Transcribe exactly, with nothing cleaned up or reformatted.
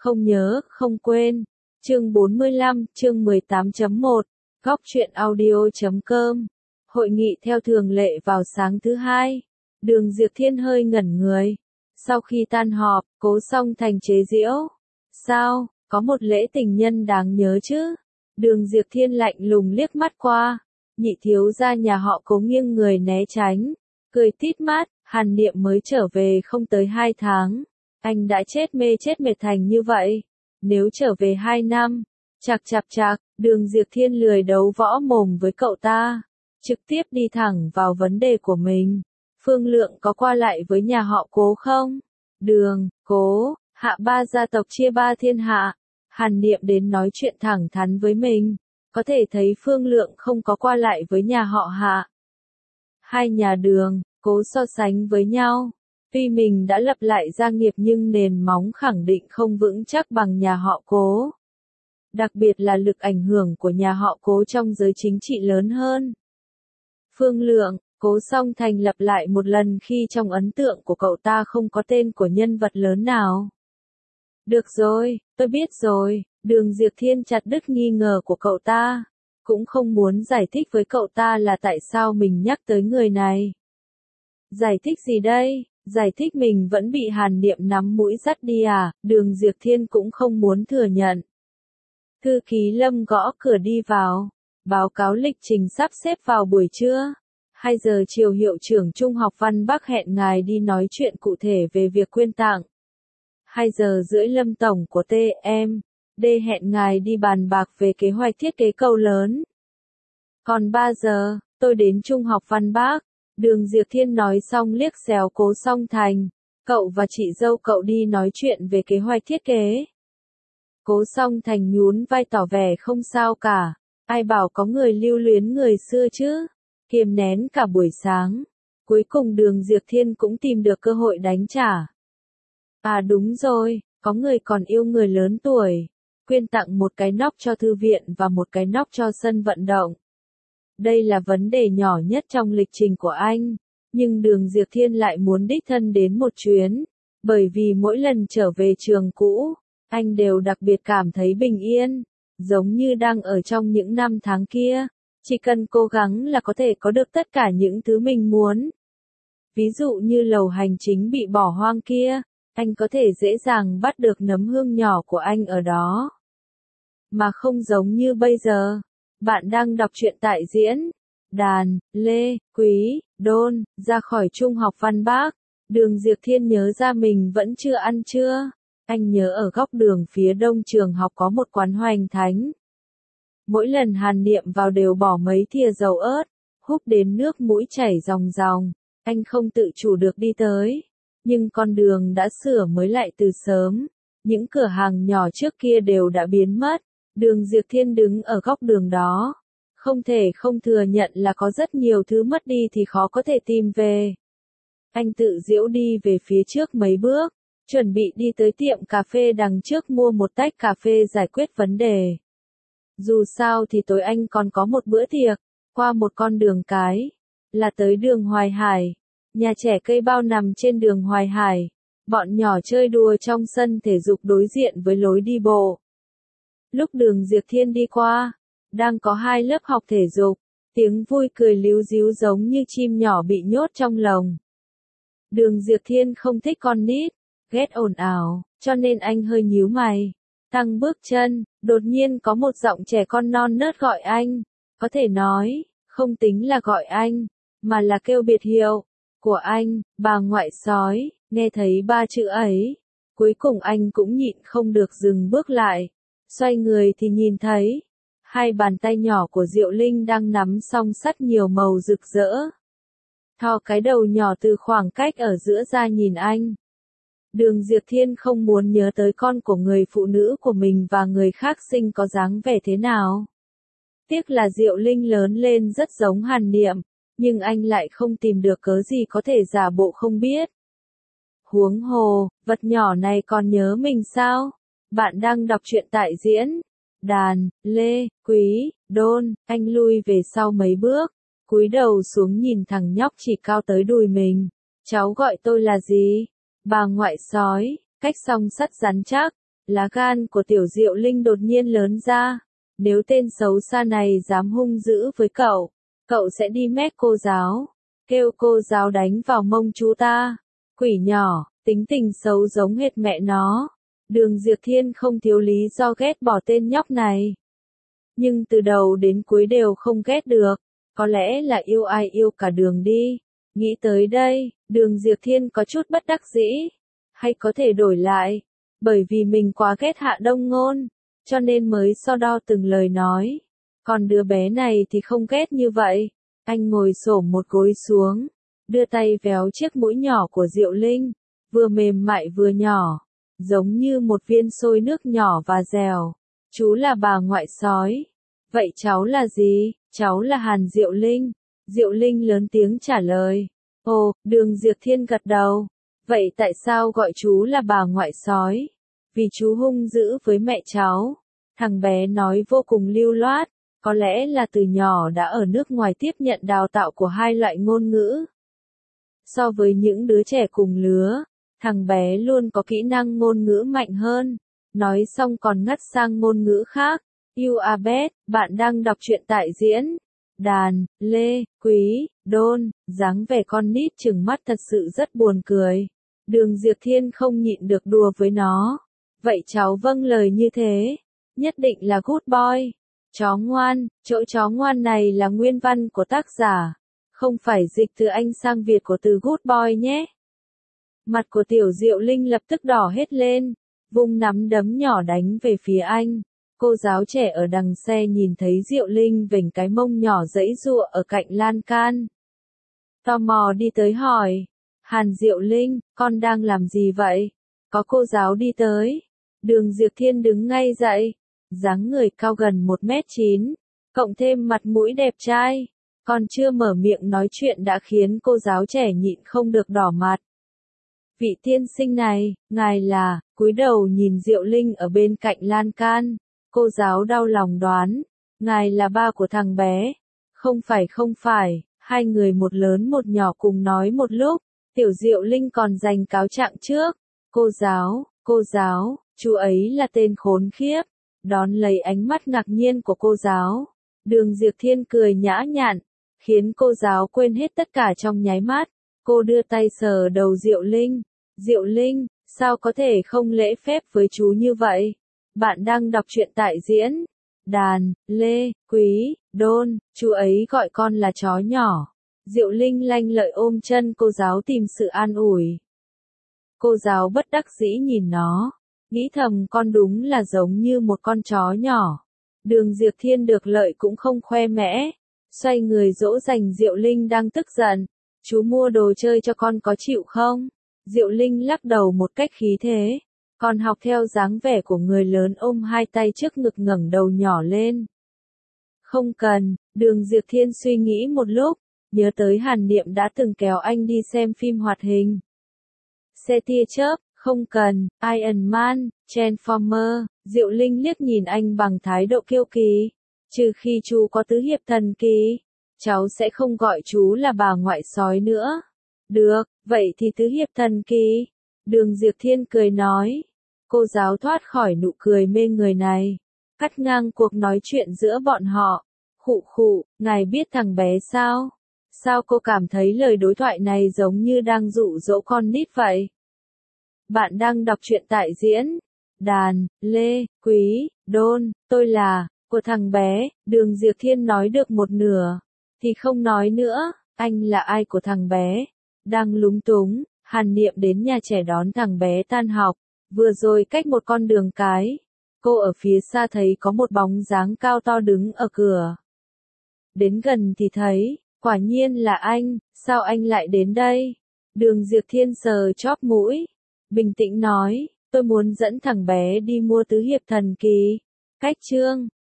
không nhớ, không quên. Chương bốn mươi lăm, chương mười tám chấm một, góc truyện audio chấm com. Hội nghị theo thường lệ vào sáng thứ hai. Đường Diệp Thiên hơi ngẩn người. Sau khi tan họp, Cố Song Thành chế giễu. Sao, có một lễ tình nhân đáng nhớ chứ? Đường Diệp Thiên lạnh lùng liếc mắt qua. Nhị thiếu gia nhà họ Cố nghiêng người né tránh. Cười tít mắt, Hàn Niệm mới trở về không tới hai tháng. Anh đã chết mê chết mệt thành như vậy. Nếu trở về hai năm, chạc chạc chạc, Đường Diệp Thiên lười đấu võ mồm với cậu ta. Trực tiếp đi thẳng vào vấn đề của mình. Phương Lượng có qua lại với nhà họ Cố không? Đường, Cố, Hạ ba gia tộc chia ba thiên hạ. Hàn Niệm đến nói chuyện thẳng thắn với mình. Có thể thấy Phương Lượng không có qua lại với nhà họ Hạ. Hai nhà Đường, Cố so sánh với nhau. Tuy mình đã lập lại gia nghiệp nhưng nền móng khẳng định không vững chắc bằng nhà họ Cố. Đặc biệt là lực ảnh hưởng của nhà họ Cố trong giới chính trị lớn hơn. Phương Lượng, Cố Song Thành lặp lại một lần khi trong ấn tượng của cậu ta không có tên của nhân vật lớn nào. Được rồi, tôi biết rồi. Đường Diệp Thiên chặt đứt nghi ngờ của cậu ta. Cũng không muốn giải thích với cậu ta là tại sao mình nhắc tới người này. Giải thích gì đây? Giải thích mình vẫn bị Hàn Niệm nắm mũi dắt đi à? Đường Diệp Thiên cũng không muốn thừa nhận. Thư ký Lâm gõ cửa đi vào. Báo cáo lịch trình sắp xếp vào buổi trưa. hai giờ chiều hiệu trưởng Trung học Văn Bắc hẹn ngài đi nói chuyện cụ thể về việc quyên tặng. hai giờ rưỡi Lâm tổng của tê em đê hẹn ngài đi bàn bạc về kế hoạch thiết kế cầu lớn. Còn ba giờ, tôi đến Trung học Văn Bắc. Đường Diệp Thiên nói xong liếc xéo Cố Song Thành. Cậu và chị dâu cậu đi nói chuyện về kế hoạch thiết kế. Cố Song Thành nhún vai tỏ vẻ không sao cả. Ai bảo có người lưu luyến người xưa chứ. Kiềm nén cả buổi sáng. Cuối cùng Đường Diệp Thiên cũng tìm được cơ hội đánh trả. À đúng rồi, có người còn yêu người lớn tuổi. Quyên tặng một cái nóc cho thư viện và một cái nóc cho sân vận động. Đây là vấn đề nhỏ nhất trong lịch trình của anh. Nhưng Đường Diệp Thiên lại muốn đích thân đến một chuyến. Bởi vì mỗi lần trở về trường cũ, anh đều đặc biệt cảm thấy bình yên. Giống như đang ở trong những năm tháng kia. Chỉ cần cố gắng là có thể có được tất cả những thứ mình muốn. Ví dụ như lầu hành chính bị bỏ hoang kia. Anh có thể dễ dàng bắt được nấm hương nhỏ của anh ở đó. Mà không giống như bây giờ. Bạn đang đọc truyện tại diễn đàn, Lê, Quý, Đôn, ra khỏi Trung học Văn Bắc. Đường Diệp Thiên nhớ ra mình vẫn chưa ăn trưa. Anh nhớ ở góc đường phía đông trường học có một quán hoành thánh. Mỗi lần Hàn Niệm vào đều bỏ mấy thìa dầu ớt, húp đến nước mũi chảy ròng ròng. Anh không tự chủ được đi tới. Nhưng con đường đã sửa mới lại từ sớm. Những cửa hàng nhỏ trước kia đều đã biến mất. Đường Diệp Thiên đứng ở góc đường đó. Không thể không thừa nhận là có rất nhiều thứ mất đi thì khó có thể tìm về. Anh tự giễu đi về phía trước mấy bước. Chuẩn bị đi tới tiệm cà phê đằng trước mua một tách cà phê giải quyết vấn đề. Dù sao thì tối anh còn có một bữa tiệc. Qua một con đường cái. Là tới đường Hoài Hải. Nhà trẻ cây bao nằm trên đường Hoài Hải. Bọn nhỏ chơi đùa trong sân thể dục đối diện với lối đi bộ. Lúc Đường Diệp Thiên đi qua, đang có hai lớp học thể dục, tiếng vui cười líu ríu giống như chim nhỏ bị nhốt trong lồng. Đường Diệp Thiên không thích con nít, ghét ồn ào, cho nên anh hơi nhíu mày. Tăng bước chân, đột nhiên có một giọng trẻ con non nớt gọi anh. Có thể nói, không tính là gọi anh, mà là kêu biệt hiệu của anh, bà ngoại sói. Nghe thấy ba chữ ấy, cuối cùng anh cũng nhịn không được dừng bước lại. Xoay người thì nhìn thấy, hai bàn tay nhỏ của Diệu Linh đang nắm song sắt nhiều màu rực rỡ. Thò cái đầu nhỏ từ khoảng cách ở giữa ra nhìn anh. Đường Diệp Thiên không muốn nhớ tới con của người phụ nữ của mình và người khác sinh có dáng vẻ thế nào. Tiếc là Diệu Linh lớn lên rất giống Hàn Niệm, nhưng anh lại không tìm được cớ gì có thể giả bộ không biết. Huống hồ, vật nhỏ này còn nhớ mình sao? Bạn đang đọc truyện tại diễn đàn, Lê, Quý, Đôn. Anh lui về sau mấy bước, cúi đầu xuống nhìn thằng nhóc chỉ cao tới đùi mình. Cháu gọi tôi là gì? Bà ngoại sói, cách song sắt rắn chắc. Lá gan của Tiểu Diệu Linh đột nhiên lớn ra. Nếu tên xấu xa này dám hung dữ với cậu, cậu sẽ đi mét cô giáo. Kêu cô giáo đánh vào mông chú ta. Quỷ nhỏ, tính tình xấu giống hệt mẹ nó. Đường Diệp Thiên không thiếu lý do ghét bỏ tên nhóc này. Nhưng từ đầu đến cuối đều không ghét được. Có lẽ là yêu ai yêu cả đường đi. Nghĩ tới đây, Đường Diệp Thiên có chút bất đắc dĩ. Hay có thể đổi lại. Bởi vì mình quá ghét Hạ Đông Ngôn. Cho nên mới so đo từng lời nói. Còn đứa bé này thì không ghét như vậy. Anh ngồi xổm một gối xuống. Đưa tay véo chiếc mũi nhỏ của Diệu Linh. Vừa mềm mại vừa nhỏ. Giống như một viên xôi nước nhỏ và dẻo. Chú là bà ngoại sói. Vậy cháu là gì? Cháu là Hàn Diệu Linh. Diệu Linh lớn tiếng trả lời. Ồ, Đường Diệp Thiên gật đầu. Vậy tại sao gọi chú là bà ngoại sói? Vì chú hung dữ với mẹ cháu. Thằng bé nói vô cùng lưu loát. Có lẽ là từ nhỏ đã ở nước ngoài tiếp nhận đào tạo của hai loại ngôn ngữ. So với những đứa trẻ cùng lứa, thằng bé luôn có kỹ năng ngôn ngữ mạnh hơn. Nói xong còn ngắt sang ngôn ngữ khác. You are best, bạn đang đọc truyện tại diễn. Đàn, Lê, Quý, Đôn, dáng vẻ con nít trừng mắt thật sự rất buồn cười. Đường Diệp Thiên không nhịn được đùa với nó. Vậy cháu vâng lời như thế. Nhất định là good boy. Chó ngoan, chỗ chó ngoan này là nguyên văn của tác giả. Không phải dịch từ Anh sang Việt của từ good boy nhé. Mặt của Tiểu Diệu Linh lập tức đỏ hết lên. Vung nắm đấm nhỏ đánh về phía anh. Cô giáo trẻ ở đằng xe nhìn thấy Diệu Linh vểnh cái mông nhỏ giãy giụa ở cạnh lan can. Tò mò đi tới hỏi. Hàn Diệu Linh, con đang làm gì vậy? Có cô giáo đi tới. Đường Diệp Thiên đứng ngay dậy. Dáng người cao gần một mét chín. Cộng thêm mặt mũi đẹp trai. Còn chưa mở miệng nói chuyện đã khiến cô giáo trẻ nhịn không được đỏ mặt. Vị tiên sinh này, ngài là, cúi đầu nhìn Diệu Linh ở bên cạnh lan can. Cô giáo đau lòng đoán, ngài là ba của thằng bé. Không phải không phải, hai người một lớn một nhỏ cùng nói một lúc. Tiểu Diệu Linh còn giành cáo trạng trước. Cô giáo, cô giáo, chú ấy là tên khốn khiếp. Đón lấy ánh mắt ngạc nhiên của cô giáo. Đường Diệp Thiên cười nhã nhặn, khiến cô giáo quên hết tất cả trong nháy mắt. Cô đưa tay sờ đầu Diệu Linh. Diệu Linh, sao có thể không lễ phép với chú như vậy? Bạn đang đọc truyện tại diễn. Đàn, Lê, Quý, Đôn, chú ấy gọi con là chó nhỏ. Diệu Linh lanh lợi ôm chân cô giáo tìm sự an ủi. Cô giáo bất đắc dĩ nhìn nó. Nghĩ thầm con đúng là giống như một con chó nhỏ. Đường Diệp Thiên được lợi cũng không khoe mẽ. Xoay người dỗ dành Diệu Linh đang tức giận. Chú mua đồ chơi cho con có chịu không? Diệu Linh lắc đầu một cách khí thế. Còn học theo dáng vẻ của người lớn ôm hai tay trước ngực ngẩng đầu nhỏ lên. Không cần, Đường Diệp Thiên suy nghĩ một lúc. Nhớ tới Hàn Niệm đã từng kéo anh đi xem phim hoạt hình. Xe tia chớp, không cần, Iron Man, Transformer, Diệu Linh liếc nhìn anh bằng thái độ kiêu kỳ. Trừ khi chú có tứ hiệp thần kỳ, cháu sẽ không gọi chú là bà ngoại sói nữa. Được, vậy thì tứ hiệp thần kỳ. Đường Diệp Thiên cười nói. Cô giáo thoát khỏi nụ cười mê người này. Cắt ngang cuộc nói chuyện giữa bọn họ. Khụ khụ, ngài biết thằng bé sao? Sao cô cảm thấy lời đối thoại này giống như đang dụ dỗ con nít vậy? Bạn đang đọc truyện tại diễn. Đàn, Lê, Quý, Đôn, tôi là, của thằng bé. Đường Diệp Thiên nói được một nửa. Thì không nói nữa, anh là ai của thằng bé? Đang lúng túng, Hàn Niệm đến nhà trẻ đón thằng bé tan học. Vừa rồi cách một con đường cái. Cô ở phía xa thấy có một bóng dáng cao to đứng ở cửa. Đến gần thì thấy, quả nhiên là anh, sao anh lại đến đây? Đường Diệp Thiên sờ chóp mũi. Bình tĩnh nói, tôi muốn dẫn thằng bé đi mua tứ hiệp thần kỳ. Cách chương.